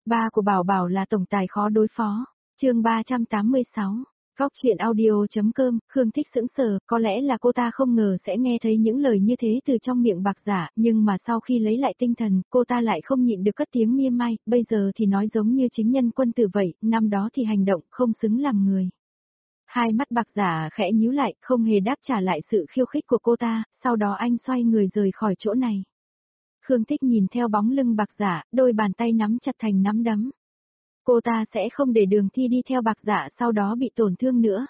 Ba của Bảo Bảo là tổng tài khó đối phó. Chương 386. Góc truyện audio.com. Khương Thích sững sờ, có lẽ là cô ta không ngờ sẽ nghe thấy những lời như thế từ trong miệng Bạc Giả, nhưng mà sau khi lấy lại tinh thần, cô ta lại không nhịn được cất tiếng mỉa mai, bây giờ thì nói giống như chính nhân quân tử vậy, năm đó thì hành động không xứng làm người. Hai mắt Bạc Giả khẽ nhíu lại, không hề đáp trả lại sự khiêu khích của cô ta, sau đó anh xoay người rời khỏi chỗ này. Khương Thích nhìn theo bóng lưng Bạc Giả, đôi bàn tay nắm chặt thành nắm đấm. Cô ta sẽ không để Đường Thi đi theo Bạc Giả sau đó bị tổn thương nữa.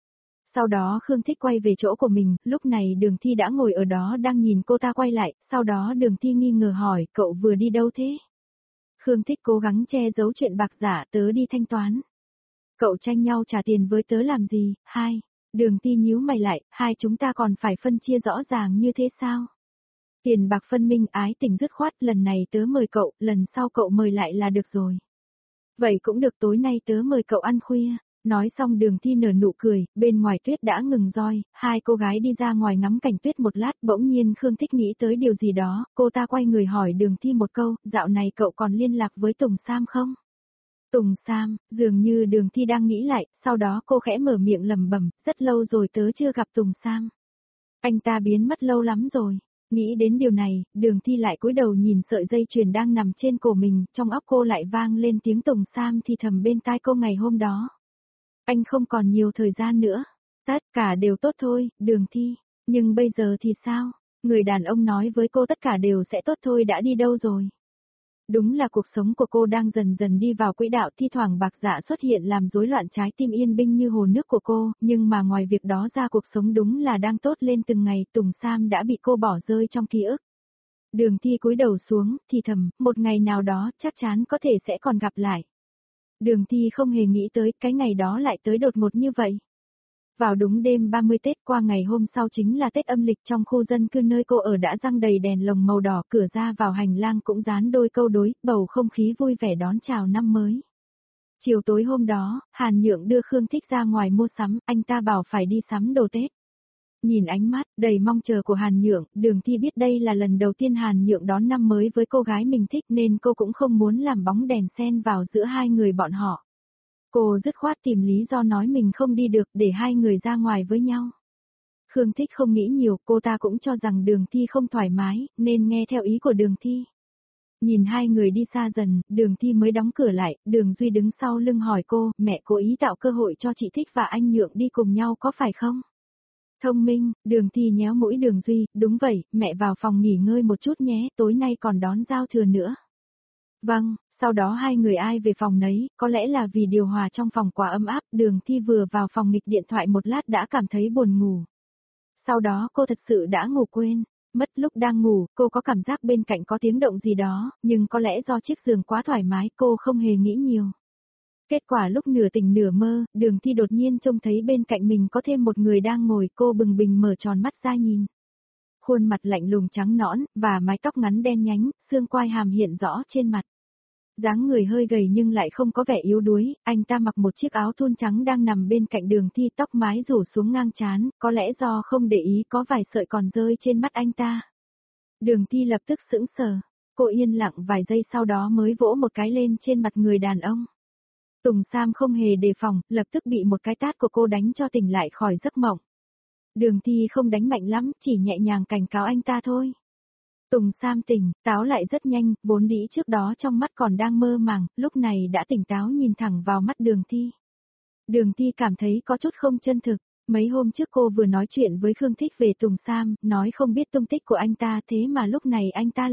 Sau đó Khương Thích quay về chỗ của mình, lúc này Đường Thi đã ngồi ở đó đang nhìn cô ta quay lại, sau đó Đường Thi nghi ngờ hỏi, cậu vừa đi đâu thế? Khương Thích cố gắng che giấu chuyện Bạc Giả, tớ đi thanh toán. Cậu tranh nhau trả tiền với tớ làm gì? Hai. Đường Thi nhíu mày lại, hai chúng ta còn phải phân chia rõ ràng như thế sao? Tiền bạc phân minh, ái tình dứt khoát, lần này tớ mời cậu, lần sau cậu mời lại là được rồi. Vậy cũng được, tối nay tớ mời cậu ăn khuya. Nói xong Đường Thi nở nụ cười, bên ngoài tuyết đã ngừng roi, hai cô gái đi ra ngoài ngắm cảnh tuyết một lát, bỗng nhiên Khương Thích nghĩ tới điều gì đó, cô ta quay người hỏi Đường Thi một câu, dạo này cậu còn liên lạc với Tùng Sam không? Tùng Sam, dường như Đường Thi đang nghĩ lại, sau đó cô khẽ mở miệng lẩm bẩm, rất lâu rồi tớ chưa gặp Tùng Sam. Anh ta biến mất lâu lắm rồi. Nghĩ đến điều này, Đường Thi lại cúi đầu nhìn sợi dây chuyền đang nằm trên cổ mình, trong óc cô lại vang lên tiếng Tùng Sam thì thầm bên tai cô ngày hôm đó. Anh không còn nhiều thời gian nữa, tất cả đều tốt thôi, Đường Thi, nhưng bây giờ thì sao? Người đàn ông nói với cô tất cả đều sẽ tốt thôi đã đi đâu rồi? Đúng là cuộc sống của cô đang dần dần đi vào quỹ đạo, thi thoảng Bạc Giả xuất hiện làm rối loạn trái tim yên bình như hồ nước của cô, nhưng mà ngoài việc đó ra cuộc sống đúng là đang tốt lên từng ngày, Tùng Sam đã bị cô bỏ rơi trong ký ức. Đường Thi cúi đầu xuống, thì thầm, một ngày nào đó chắc chắn có thể sẽ còn gặp lại. Đường Thi không hề nghĩ tới cái ngày đó lại tới đột ngột như vậy. Vào đúng đêm 30 Tết, qua ngày hôm sau chính là Tết âm lịch, trong khu dân cư nơi cô ở đã răng đầy đèn lồng màu đỏ, cửa ra vào hành lang cũng dán đôi câu đối, bầu không khí vui vẻ đón chào năm mới. Chiều tối hôm đó, Hàn Nhượng đưa Khương Thích ra ngoài mua sắm, anh ta bảo phải đi sắm đồ Tết. Nhìn ánh mắt đầy mong chờ của Hàn Nhượng, Đường Thi biết đây là lần đầu tiên Hàn Nhượng đón năm mới với cô gái mình thích nên cô cũng không muốn làm bóng đèn xen vào giữa hai người bọn họ. Cô dứt khoát tìm lý do nói mình không đi được để hai người ra ngoài với nhau. Khương Thích không nghĩ nhiều, cô ta cũng cho rằng Đường Thi không thoải mái, nên nghe theo ý của Đường Thi. Nhìn hai người đi xa dần, Đường Thi mới đóng cửa lại, Đường Duy đứng sau lưng hỏi cô, mẹ cố ý tạo cơ hội cho chị Thích và anh Nhượng đi cùng nhau có phải không? Thông minh, Đường Thi nhéo mũi Đường Duy, đúng vậy, mẹ vào phòng nghỉ ngơi một chút nhé, tối nay còn đón giao thừa nữa. Vâng. Sau đó hai người ai về phòng nấy, có lẽ là vì điều hòa trong phòng quá ấm áp, Đường Thi vừa vào phòng nghịch điện thoại một lát đã cảm thấy buồn ngủ. Sau đó cô thật sự đã ngủ quên, mất lúc đang ngủ, cô có cảm giác bên cạnh có tiếng động gì đó, nhưng có lẽ do chiếc giường quá thoải mái cô không hề nghĩ nhiều. Kết quả lúc nửa tỉnh nửa mơ, Đường Thi đột nhiên trông thấy bên cạnh mình có thêm một người đang ngồi, cô bừng bừng mở tròn mắt ra nhìn. Khuôn mặt lạnh lùng trắng nõn, và mái tóc ngắn đen nhánh, xương quai hàm hiện rõ trên mặt. Dáng người hơi gầy nhưng lại không có vẻ yếu đuối, anh ta mặc một chiếc áo thun trắng đang nằm bên cạnh Đường Thi, tóc mái rủ xuống ngang trán, có lẽ do không để ý có vài sợi còn rơi trên mắt anh ta. Đường Thi lập tức sững sờ, cô yên lặng vài giây sau đó mới vỗ một cái lên trên mặt người đàn ông. Tùng Sam không hề đề phòng, lập tức bị một cái tát của cô đánh cho tỉnh lại khỏi giấc mộng. Đường Thi không đánh mạnh lắm, chỉ nhẹ nhàng cảnh cáo anh ta thôi. Tùng Sam tỉnh, táo lại rất nhanh, vốn dĩ trước đó trong mắt còn đang mơ màng, lúc này đã tỉnh táo nhìn thẳng vào mắt Đường Thi. Đường Thi cảm thấy có chút không chân thực, mấy hôm trước cô vừa nói chuyện với Khương Thích về Tùng Sam, nói không biết tung tích của anh ta, thế mà lúc này anh ta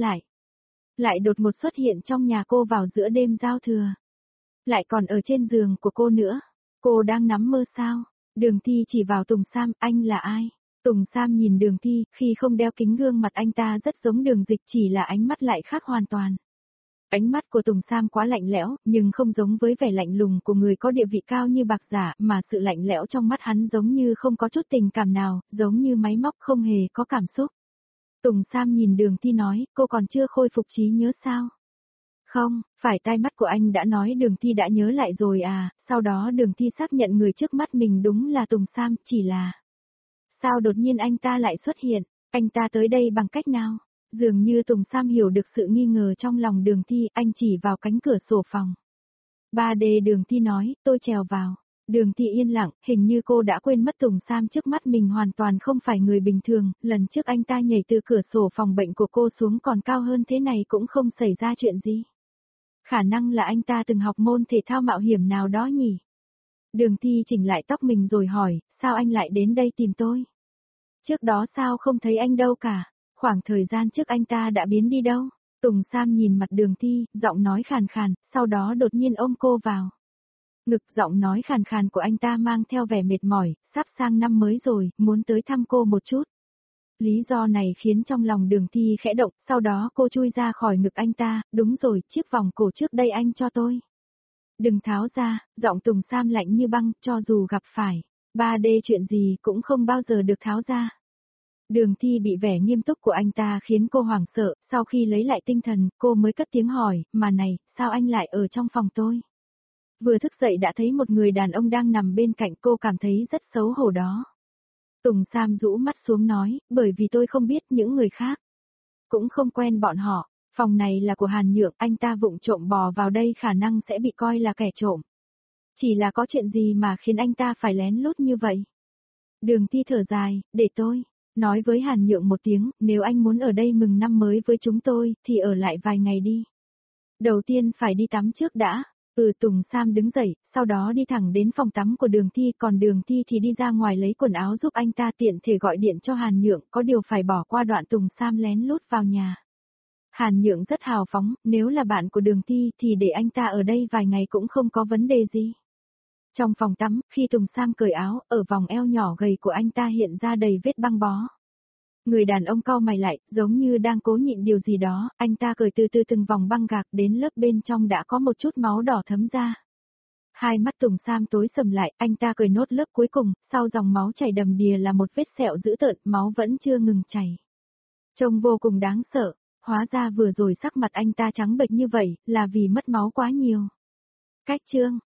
lại đột ngột xuất hiện trong nhà cô vào giữa đêm giao thừa. Lại còn ở trên giường của cô nữa, cô đang nắm mơ sao? Đường Thi chỉ vào Tùng Sam, anh là ai? Tùng Sam nhìn Đường Thi, khi không đeo kính gương mặt anh ta rất giống Đường Dịch, chỉ là ánh mắt lại khác hoàn toàn. Ánh mắt của Tùng Sam quá lạnh lẽo, nhưng không giống với vẻ lạnh lùng của người có địa vị cao như Bạc Giả, mà sự lạnh lẽo trong mắt hắn giống như không có chút tình cảm nào, giống như máy móc không hề có cảm xúc. Tùng Sam nhìn Đường Thi nói, cô còn chưa khôi phục trí nhớ sao? Không, phải tai mắt của anh đã nói. Đường Thi đã nhớ lại rồi à, sau đó Đường Thi xác nhận người trước mắt mình đúng là Tùng Sam, chỉ là... Sao đột nhiên anh ta lại xuất hiện, anh ta tới đây bằng cách nào? Dường như Tùng Sam hiểu được sự nghi ngờ trong lòng Đường Thi, anh chỉ vào cánh cửa sổ phòng. 3D Đường Thi nói, tôi trèo vào. Đường Thi yên lặng, hình như cô đã quên mất Tùng Sam trước mắt mình hoàn toàn không phải người bình thường, lần trước anh ta nhảy từ cửa sổ phòng bệnh của cô xuống còn cao hơn thế này cũng không xảy ra chuyện gì. Khả năng là anh ta từng học môn thể thao mạo hiểm nào đó nhỉ? Đường Thi chỉnh lại tóc mình rồi hỏi, sao anh lại đến đây tìm tôi? Trước đó sao không thấy anh đâu cả? Khoảng thời gian trước anh ta đã biến đi đâu? Tùng Sam nhìn mặt Đường Thi, giọng nói khàn khàn, sau đó đột nhiên ôm cô vào. Ngực giọng nói khàn khàn của anh ta mang theo vẻ mệt mỏi, sắp sang năm mới rồi, muốn tới thăm cô một chút. Lý do này khiến trong lòng Đường Thi khẽ động, sau đó cô chui ra khỏi ngực anh ta, đúng rồi, chiếc vòng cổ trước đây anh cho tôi. Đừng tháo ra, giọng Tùng Sam lạnh như băng, cho dù gặp phải 3D chuyện gì cũng không bao giờ được tháo ra. Đường Thi bị vẻ nghiêm túc của anh ta khiến cô hoảng sợ, sau khi lấy lại tinh thần, cô mới cất tiếng hỏi, mà này, sao anh lại ở trong phòng tôi? Vừa thức dậy đã thấy một người đàn ông đang nằm bên cạnh cô cảm thấy rất xấu hổ đó. Tùng Sam rũ mắt xuống nói, bởi vì tôi không biết những người khác. Cũng không quen bọn họ, phòng này là của Hàn Nhượng, anh ta vụng trộm bò vào đây khả năng sẽ bị coi là kẻ trộm. Chỉ là có chuyện gì mà khiến anh ta phải lén lút như vậy? Đường Thi thở dài, để tôi nói với Hàn Nhượng một tiếng, nếu anh muốn ở đây mừng năm mới với chúng tôi, thì ở lại vài ngày đi. Đầu tiên phải đi tắm trước đã. Tùng Sam đứng dậy, sau đó đi thẳng đến phòng tắm của Đường Thi, còn Đường Thi thì đi ra ngoài lấy quần áo giúp anh ta tiện thể gọi điện cho Hàn Nhượng, có điều phải bỏ qua đoạn Tùng Sam lén lút vào nhà. Hàn Nhượng rất hào phóng, nếu là bạn của Đường Thi thì để anh ta ở đây vài ngày cũng không có vấn đề gì. Trong phòng tắm, khi Tùng Sam cởi áo, ở vòng eo nhỏ gầy của anh ta hiện ra đầy vết băng bó. Người đàn ông cau mày lại, giống như đang cố nhịn điều gì đó, anh ta cởi từ từ từng vòng băng gạc đến lớp bên trong đã có một chút máu đỏ thấm ra. Hai mắt Tùng Sam tối sầm lại, anh ta cởi nốt lớp cuối cùng, sau dòng máu chảy đầm đìa là một vết sẹo dữ tợn, máu vẫn chưa ngừng chảy. Trông vô cùng đáng sợ, hóa ra vừa rồi sắc mặt anh ta trắng bệch như vậy, là vì mất máu quá nhiều. Cách chương